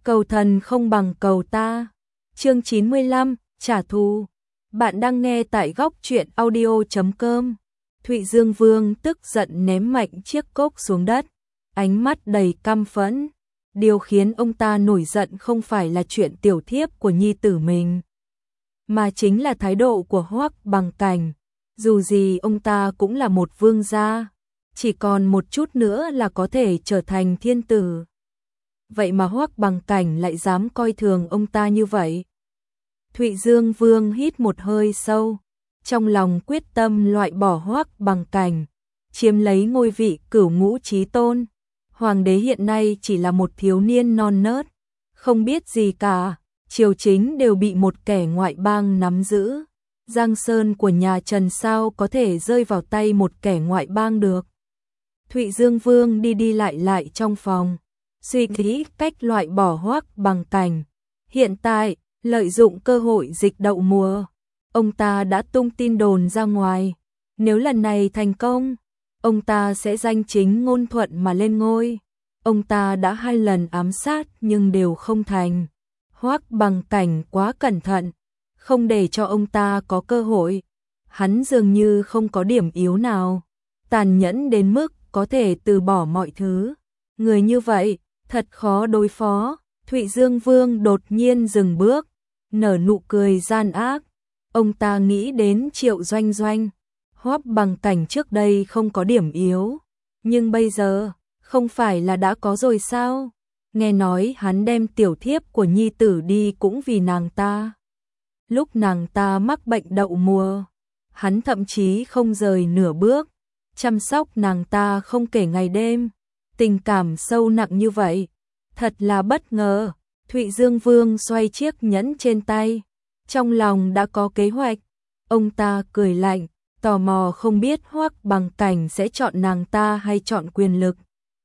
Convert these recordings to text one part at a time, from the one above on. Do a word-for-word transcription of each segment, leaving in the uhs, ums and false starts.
cầu thần không bằng cầu ta. Chương chín mươi lăm, trả thù. Bạn đang nghe tại góc truyện audio chấm com. Thụy Dương Vương tức giận ném mạnh chiếc cốc xuống đất, ánh mắt đầy căm phẫn. Điều khiến ông ta nổi giận không phải là chuyện tiểu thiếp của nhi tử mình, mà chính là thái độ của Hoắc Bằng Cảnh. Dù gì ông ta cũng là một vương gia, chỉ còn một chút nữa là có thể trở thành thiên tử. Vậy mà Hoắc Bằng Cảnh lại dám coi thường ông ta như vậy. Thụy Dương Vương hít một hơi sâu, trong lòng quyết tâm loại bỏ Hoắc Bằng Cảnh, chiếm lấy ngôi vị cửu ngũ chí tôn. Hoàng đế hiện nay chỉ là một thiếu niên non nớt, không biết gì cả, triều chính đều bị một kẻ ngoại bang nắm giữ. Giang sơn của nhà Trần sao có thể rơi vào tay một kẻ ngoại bang được. Thụy Dương Vương đi đi lại lại trong phòng, suy nghĩ cách loại bỏ Hoắc Bằng Cảnh. Hiện tại, lợi dụng cơ hội dịch đậu mùa, ông ta đã tung tin đồn ra ngoài. Nếu lần này thành công, ông ta sẽ danh chính ngôn thuận mà lên ngôi. Ông ta đã hai lần ám sát nhưng đều không thành. Hoắc Bằng Cảnh quá cẩn thận, không để cho ông ta có cơ hội. Hắn dường như không có điểm yếu nào, tàn nhẫn đến mức có thể từ bỏ mọi thứ. Người như vậy, thật khó đối phó. Thụy Dương Vương đột nhiên dừng bước, nở nụ cười gian ác. Ông ta nghĩ đến Triệu Doanh Doanh. Hoắc Bằng Cảnh trước đây không có điểm yếu, nhưng bây giờ, không phải là đã có rồi sao? Nghe nói hắn đem tiểu thiếp của nhi tử đi cũng vì nàng ta. Lúc nàng ta mắc bệnh đậu mùa, hắn thậm chí không rời nửa bước, chăm sóc nàng ta không kể ngày đêm. Tình cảm sâu nặng như vậy, thật là bất ngờ. Thụy Dương Vương xoay chiếc nhẫn trên tay, trong lòng đã có kế hoạch. Ông ta cười lạnh, tò mò không biết Hoắc Bằng Cảnh sẽ chọn nàng ta hay chọn quyền lực.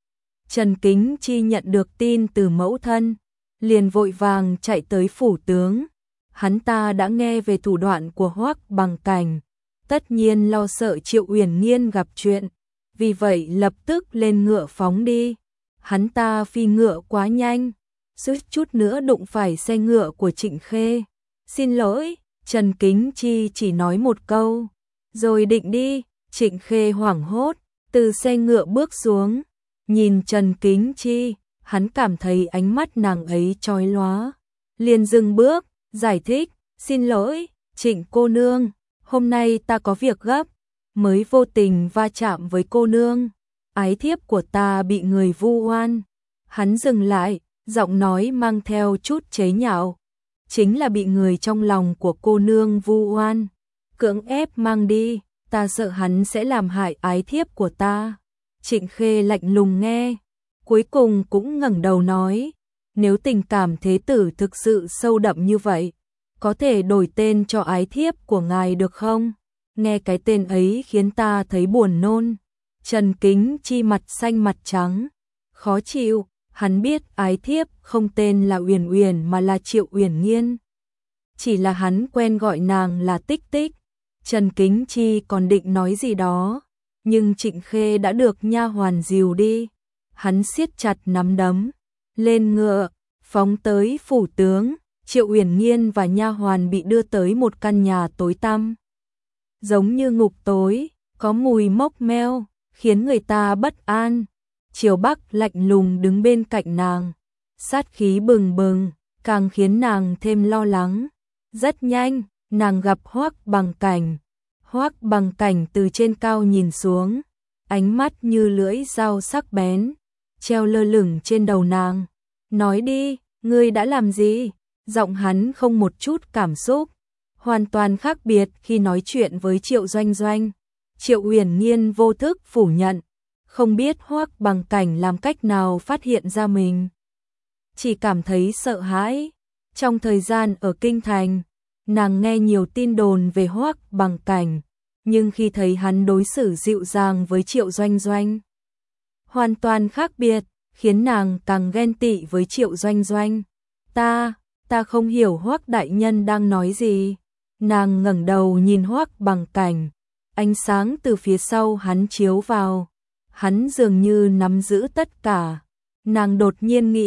Trần Kính Chi nhận được tin từ mẫu thân, liền vội vàng chạy tới phủ tướng. Hắn ta đã nghe về thủ đoạn của Hoắc Bằng Cảnh, tất nhiên lo sợ Triệu Uyển Nghiên gặp chuyện, vì vậy lập tức lên ngựa phóng đi. Hắn ta phi ngựa quá nhanh, suýt chút nữa đụng phải xe ngựa của Trịnh Khê. Xin lỗi, Trần Kính Chi chỉ nói một câu, rồi định đi. Trịnh Khê hoảng hốt, từ xe ngựa bước xuống, nhìn Trần Kính Chi, hắn cảm thấy ánh mắt nàng ấy chói lóa, liền dừng bước, giải thích, xin lỗi, Trịnh cô nương, hôm nay ta có việc gấp, mới vô tình va chạm với cô nương, ái thiếp của ta bị người vu oan. Hắn dừng lại, giọng nói mang theo chút chế nhạo, chính là bị người trong lòng của cô nương vu oan, cưỡng ép mang đi, ta sợ hắn sẽ làm hại ái thiếp của ta. Trịnh Khê lạnh lùng nghe, cuối cùng cũng ngẩng đầu nói, nếu tình cảm thế tử thực sự sâu đậm như vậy, có thể đổi tên cho ái thiếp của ngài được không? Nghe cái tên ấy khiến ta thấy buồn nôn. Trần Kính Chi mặt xanh mặt trắng, khó chịu. Hắn biết ái thiếp không tên là Uyển Uyển mà là Triệu Uyển Nghiên, chỉ là hắn quen gọi nàng là Tích Tích. Trần Kính Chi còn định nói gì đó, nhưng Trịnh Khê đã được nha hoàn dìu đi. Hắn siết chặt nắm đấm, lên ngựa, phóng tới phủ tướng. Triệu Uyển Nghiên và nha hoàn bị đưa tới một căn nhà tối tăm, giống như ngục tối, có mùi mốc meo, khiến người ta bất an. Triều Bắc lạnh lùng đứng bên cạnh nàng, sát khí bừng bừng, càng khiến nàng thêm lo lắng. Rất nhanh, nàng gặp Hoắc Bằng Cảnh. Hoắc Bằng Cảnh từ trên cao nhìn xuống, ánh mắt như lưỡi dao sắc bén, treo lơ lửng trên đầu nàng. Nói đi, ngươi đã làm gì? Giọng hắn không một chút cảm xúc, hoàn toàn khác biệt khi nói chuyện với Triệu Doanh Doanh. Triệu Uyển Nghiên vô thức phủ nhận, không biết Hoắc Bằng Cảnh làm cách nào phát hiện ra mình, chỉ cảm thấy sợ hãi. Trong thời gian ở kinh thành, nàng nghe nhiều tin đồn về Hoắc Bằng Cảnh, nhưng khi thấy hắn đối xử dịu dàng với Triệu Doanh Doanh, hoàn toàn khác biệt, khiến nàng càng ghen tị với Triệu Doanh Doanh. Ta, ta không hiểu Hoắc đại nhân đang nói gì. Nàng ngẩng đầu nhìn Hoắc Bằng Cảnh, ánh sáng từ phía sau hắn chiếu vào, hắn dường như nắm giữ tất cả. Nàng đột nhiên nghĩ,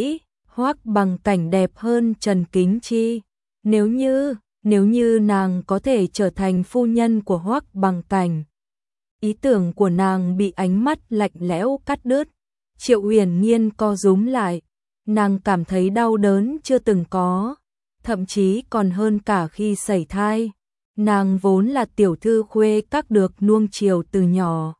Hoắc Bằng Cảnh đẹp hơn Trần Kính Chi. Nếu như, nếu như nàng có thể trở thành phu nhân của Hoắc Bằng Cảnh. Ý tưởng của nàng bị ánh mắt lạnh lẽo cắt đứt. Triệu Uyển Nhiên co rúm lại, nàng cảm thấy đau đớn chưa từng có, thậm chí còn hơn cả khi sẩy thai. Nàng vốn là tiểu thư khuê các được nuông chiều từ nhỏ,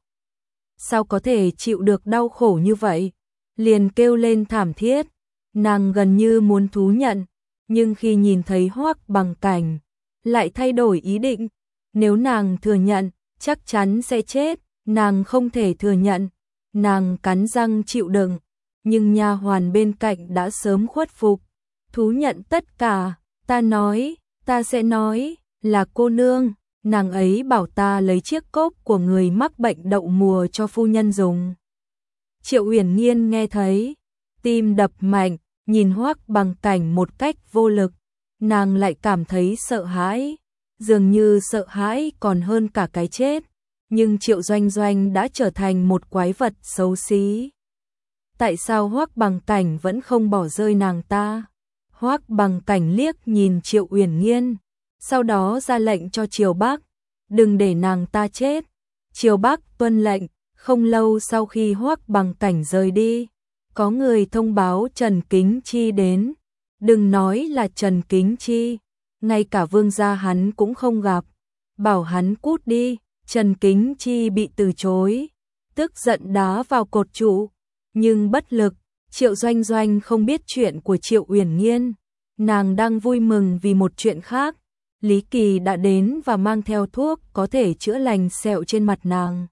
sao có thể chịu được đau khổ như vậy, liền kêu lên thảm thiết. Nàng gần như muốn thú nhận, nhưng khi nhìn thấy Hoắc Bằng Cảnh, lại thay đổi ý định. Nếu nàng thừa nhận, chắc chắn sẽ chết, nàng không thể thừa nhận. Nàng cắn răng chịu đựng, nhưng nha hoàn bên cạnh đã sớm khuất phục, thú nhận tất cả. Ta nói, ta sẽ nói, là cô nương, nàng ấy bảo ta lấy chiếc cốc của người mắc bệnh đậu mùa cho phu nhân dùng. Triệu Uyển Nhiên nghe thấy, tim đập mạnh, nhìn Hoắc Bằng Cảnh một cách vô lực, nàng lại cảm thấy sợ hãi, dường như sợ hãi còn hơn cả cái chết. Nhưng Triệu Doanh Doanh đã trở thành một quái vật xấu xí. Tại sao Hoắc Bằng Cảnh vẫn không bỏ rơi nàng ta? Hoắc Bằng Cảnh liếc nhìn Triệu Uyển Nhiên, sau đó ra lệnh cho Triều Bác, đừng để nàng ta chết. Triều Bác tuân lệnh. Không lâu sau khi Hoắc Bằng Cảnh rời đi, có người thông báo Trần Kính Chi đến. Đừng nói là Trần Kính Chi, ngay cả vương gia hắn cũng không gặp, bảo hắn cút đi. Trần Kính Chi bị từ chối, tức giận đá vào cột trụ, nhưng bất lực. Triệu Doanh Doanh không biết chuyện của Triệu Uyển Nhiên, nàng đang vui mừng vì một chuyện khác. Lý Kỳ đã đến và mang theo thuốc có thể chữa lành sẹo trên mặt nàng.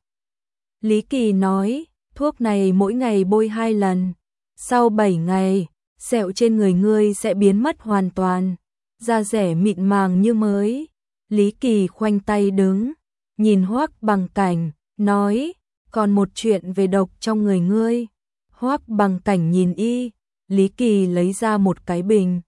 Lý Kỳ nói, thuốc này mỗi ngày bôi hai lần, sau bảy ngày, sẹo trên người ngươi sẽ biến mất hoàn toàn, da rẻ mịn màng như mới. Lý Kỳ khoanh tay đứng, nhìn Hoắc Bằng Cảnh, nói, còn một chuyện về độc trong người ngươi. Hoắc Bằng Cảnh nhìn y, Lý Kỳ lấy ra một cái bình.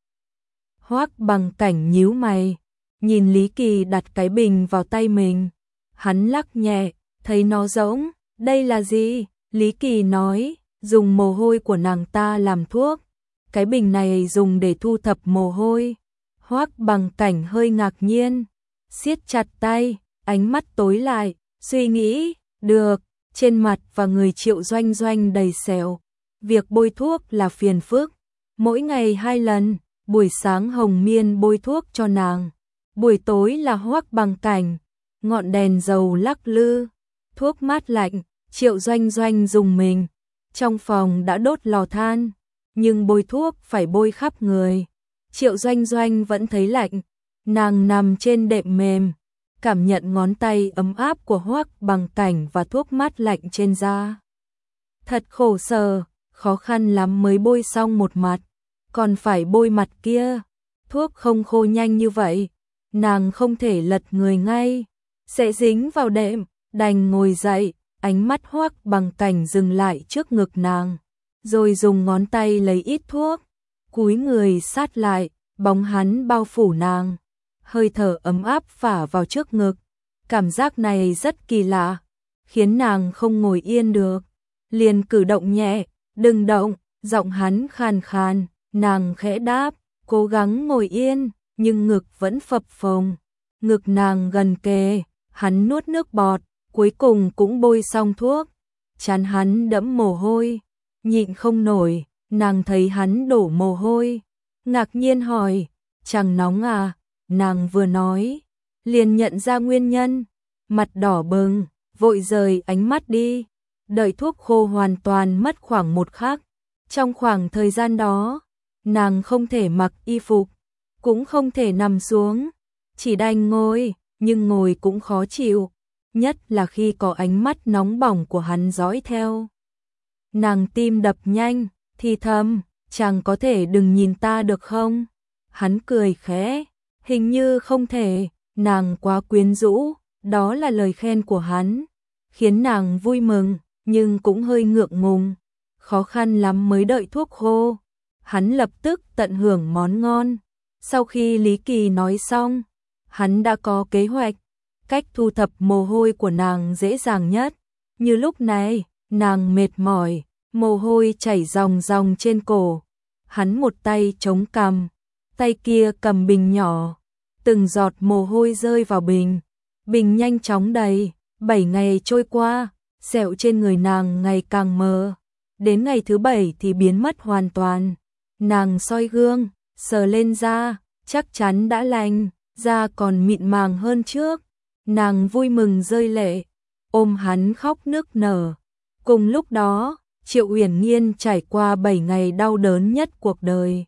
Hoắc Bằng Cảnh nhíu mày, nhìn Lý Kỳ đặt cái bình vào tay mình. Hắn lắc nhẹ, thấy nó rỗng, đây là gì? Lý Kỳ nói, dùng mồ hôi của nàng ta làm thuốc. Cái bình này dùng để thu thập mồ hôi. Hoắc Bằng Cảnh hơi ngạc nhiên, siết chặt tay, ánh mắt tối lại, suy nghĩ, được, trên mặt và người Triệu Doanh Doanh đầy sẹo. Việc bôi thuốc là phiền phức, mỗi ngày hai lần, buổi sáng Hồng Miên bôi thuốc cho nàng, buổi tối là Hoắc Bằng Cảnh. Ngọn đèn dầu lắc lư, thuốc mát lạnh, Triệu Doanh Doanh dùng mình. Trong phòng đã đốt lò than, nhưng bôi thuốc phải bôi khắp người. Triệu Doanh Doanh vẫn thấy lạnh, nàng nằm trên đệm mềm, cảm nhận ngón tay ấm áp của Hoắc Bằng Cảnh và thuốc mát lạnh trên da. Thật khổ sở, khó khăn lắm mới bôi xong một mặt, còn phải bôi mặt kia. Thuốc không khô nhanh như vậy, nàng không thể lật người ngay, sẽ dính vào đệm, đành ngồi dậy. Ánh mắt Hoắc Bằng Cảnh dừng lại trước ngực nàng, rồi dùng ngón tay lấy ít thuốc, cúi người sát lại, bóng hắn bao phủ nàng, hơi thở ấm áp phả vào trước ngực. Cảm giác này rất kỳ lạ, khiến nàng không ngồi yên được, liền cử động nhẹ, đừng động. Giọng hắn khàn khàn, nàng khẽ đáp, cố gắng ngồi yên, nhưng ngực vẫn phập phồng. Ngực nàng gần kề, hắn nuốt nước bọt, cuối cùng cũng bôi xong thuốc. Trán hắn đẫm mồ hôi, nhịn không nổi, nàng thấy hắn đổ mồ hôi, ngạc nhiên hỏi, chẳng nóng à? Nàng vừa nói, liền nhận ra nguyên nhân, mặt đỏ bừng, vội rời ánh mắt đi, đợi thuốc khô hoàn toàn mất khoảng một khắc. Trong khoảng thời gian đó, nàng không thể mặc y phục, cũng không thể nằm xuống, chỉ đành ngồi, nhưng ngồi cũng khó chịu, nhất là khi có ánh mắt nóng bỏng của hắn dõi theo. Nàng tim đập nhanh, thì thầm, chàng có thể đừng nhìn ta được không? Hắn cười khẽ, hình như không thể, nàng quá quyến rũ, đó là lời khen của hắn, khiến nàng vui mừng, nhưng cũng hơi ngượng ngùng. Khó khăn lắm mới đợi thuốc khô, hắn lập tức tận hưởng món ngon. Sau khi Lý Kỳ nói xong, hắn đã có kế hoạch, cách thu thập mồ hôi của nàng dễ dàng nhất. Như lúc này, nàng mệt mỏi, mồ hôi chảy ròng ròng trên cổ. hắn một tay chống cằm, tay kia cầm bình nhỏ, từng giọt mồ hôi rơi vào bình, bình nhanh chóng đầy, bảy ngày trôi qua, sẹo trên người nàng ngày càng mờ, đến ngày thứ bảy thì biến mất hoàn toàn. Nàng soi gương, sờ lên da, chắc chắn đã lành, da còn mịn màng hơn trước. Nàng vui mừng rơi lệ, ôm hắn khóc nức nở. Cùng lúc đó, Triệu Uyển Nhiên trải qua bảy ngày đau đớn nhất cuộc đời.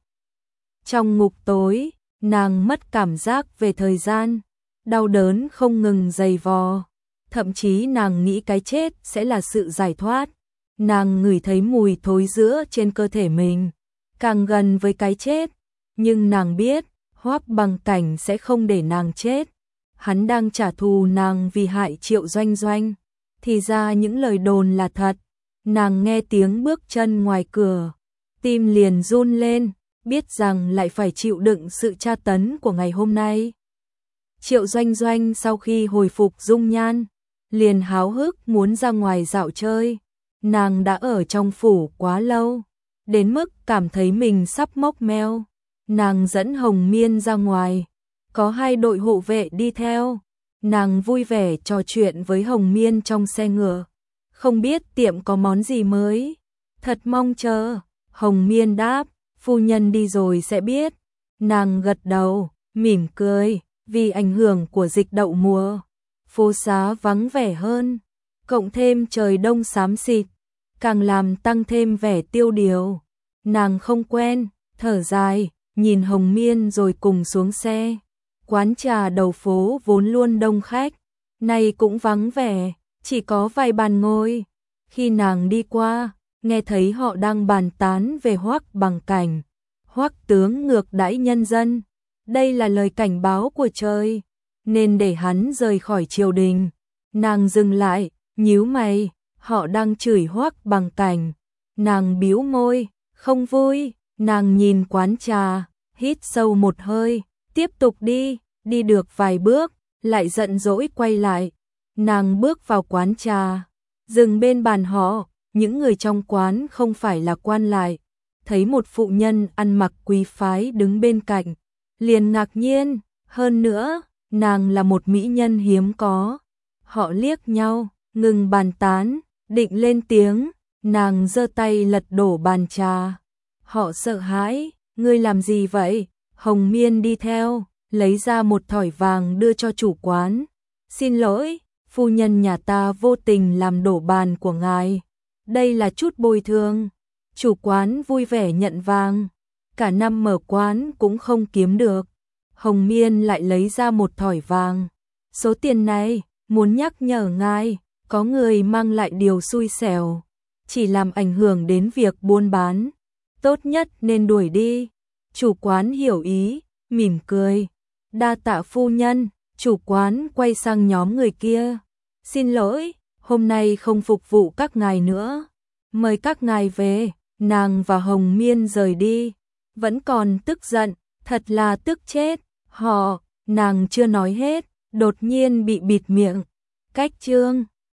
Trong ngục tối, nàng mất cảm giác về thời gian, đau đớn không ngừng dày vò, thậm chí nàng nghĩ cái chết sẽ là sự giải thoát. Nàng ngửi thấy mùi thối rữa trên cơ thể mình, càng gần với cái chết, nhưng nàng biết, Hoắc Bằng Cảnh sẽ không để nàng chết. Hắn đang trả thù nàng vì hại Triệu Doanh Doanh. Thì ra những lời đồn là thật. Nàng nghe tiếng bước chân ngoài cửa, tim liền run lên, biết rằng lại phải chịu đựng sự tra tấn của ngày hôm nay. Triệu Doanh Doanh sau khi hồi phục dung nhan, liền háo hức muốn ra ngoài dạo chơi. Nàng đã ở trong phủ quá lâu, đến mức cảm thấy mình sắp mốc meo. Nàng dẫn Hồng Miên ra ngoài, có hai đội hộ vệ đi theo. Nàng vui vẻ trò chuyện với Hồng Miên trong xe ngựa, không biết tiệm có món gì mới, thật mong chờ. Hồng Miên đáp, phu nhân đi rồi sẽ biết. Nàng gật đầu, mỉm cười, vì ảnh hưởng của dịch đậu mùa, phố xá vắng vẻ hơn, cộng thêm trời đông xám xịt, càng làm tăng thêm vẻ tiêu điều. Nàng không quen, thở dài, nhìn Hồng Miên rồi cùng xuống xe. Quán trà đầu phố vốn luôn đông khách, nay cũng vắng vẻ, chỉ có vài bàn ngồi. Khi nàng đi qua, nghe thấy họ đang bàn tán về Hoắc Bằng Cảnh. Hoắc tướng ngược đãi nhân dân, đây là lời cảnh báo của trời, nên để hắn rời khỏi triều đình. Nàng dừng lại, nhíu mày, họ đang chửi Hoắc Bằng Cảnh. Nàng bĩu môi, không vui. Nàng nhìn quán trà, hít sâu một hơi, tiếp tục đi. Đi được vài bước, lại giận dỗi quay lại. Nàng bước vào quán trà, dừng bên bàn họ. Những người trong quán không phải là quan lại, thấy một phụ nhân ăn mặc quý phái đứng bên cạnh, liền ngạc nhiên. Hơn nữa, nàng là một mỹ nhân hiếm có. Họ liếc nhau, ngừng bàn tán, định lên tiếng. Nàng giơ tay lật đổ bàn trà. Họ sợ hãi, ngươi làm gì vậy? Hồng Miên đi theo, lấy ra một thỏi vàng đưa cho chủ quán. Xin lỗi, phu nhân nhà ta vô tình làm đổ bàn của ngài. Đây là chút bồi thường. Chủ quán vui vẻ nhận vàng. Cả năm mở quán cũng không kiếm được. Hồng Miên lại lấy ra một thỏi vàng. Số tiền này, muốn nhắc nhở ngài, có người mang lại điều xui xẻo, chỉ làm ảnh hưởng đến việc buôn bán. Tốt nhất nên đuổi đi. Chủ quán hiểu ý, mỉm cười. Đa tạ phu nhân. Chủ quán quay sang nhóm người kia. Xin lỗi, hôm nay không phục vụ các ngài nữa. Mời các ngài về. Nàng và Hồng Miên rời đi. Vẫn còn tức giận, thật là tức chết. Họ, nàng chưa nói hết, đột nhiên bị bịt miệng. Cách chương